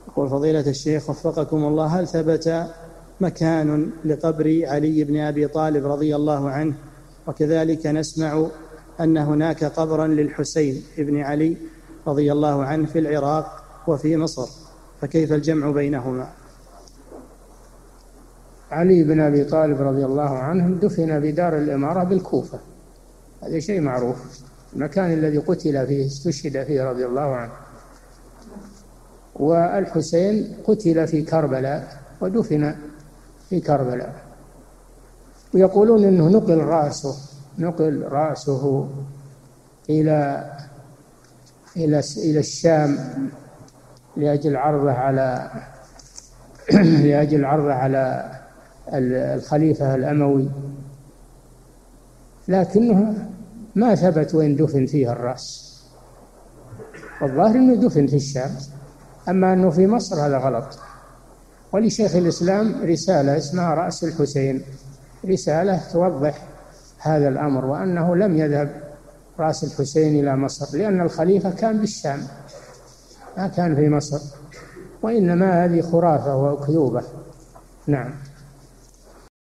يقول فضيلة الشيخ وفقكم الله، هل ثبت مكان لقبر علي بن أبي طالب رضي الله عنه؟ وكذلك نسمع أن هناك قبرا للحسين بن علي رضي الله عنه في العراق وفي مصر، فكيف الجمع بينهما؟ علي بن أبي طالب رضي الله عنه دفن بدار الإمارة بالكوفة، هذا شيء معروف، المكان الذي قتل فيه استشهد فيه رضي الله عنه. والحسين قتل في كربلاء ودفن في كربلاء، ويقولون أنه نقل رأسه إلى الشام لأجل عرضه على الخليفة الأموي، لكنه ما ثبت وين دفن فيه الرأس، والظاهر أنه دفن في الشام، أما أنه في مصر هذا غلط. ولشيخ الإسلام رسالة اسمها رأس الحسين، رسالة توضح هذا الأمر، وأنه لم يذهب رأس الحسين إلى مصر، لأن الخليفة كان بالشام ما كان في مصر، وإنما هذه خرافة وأكذوبة. نعم.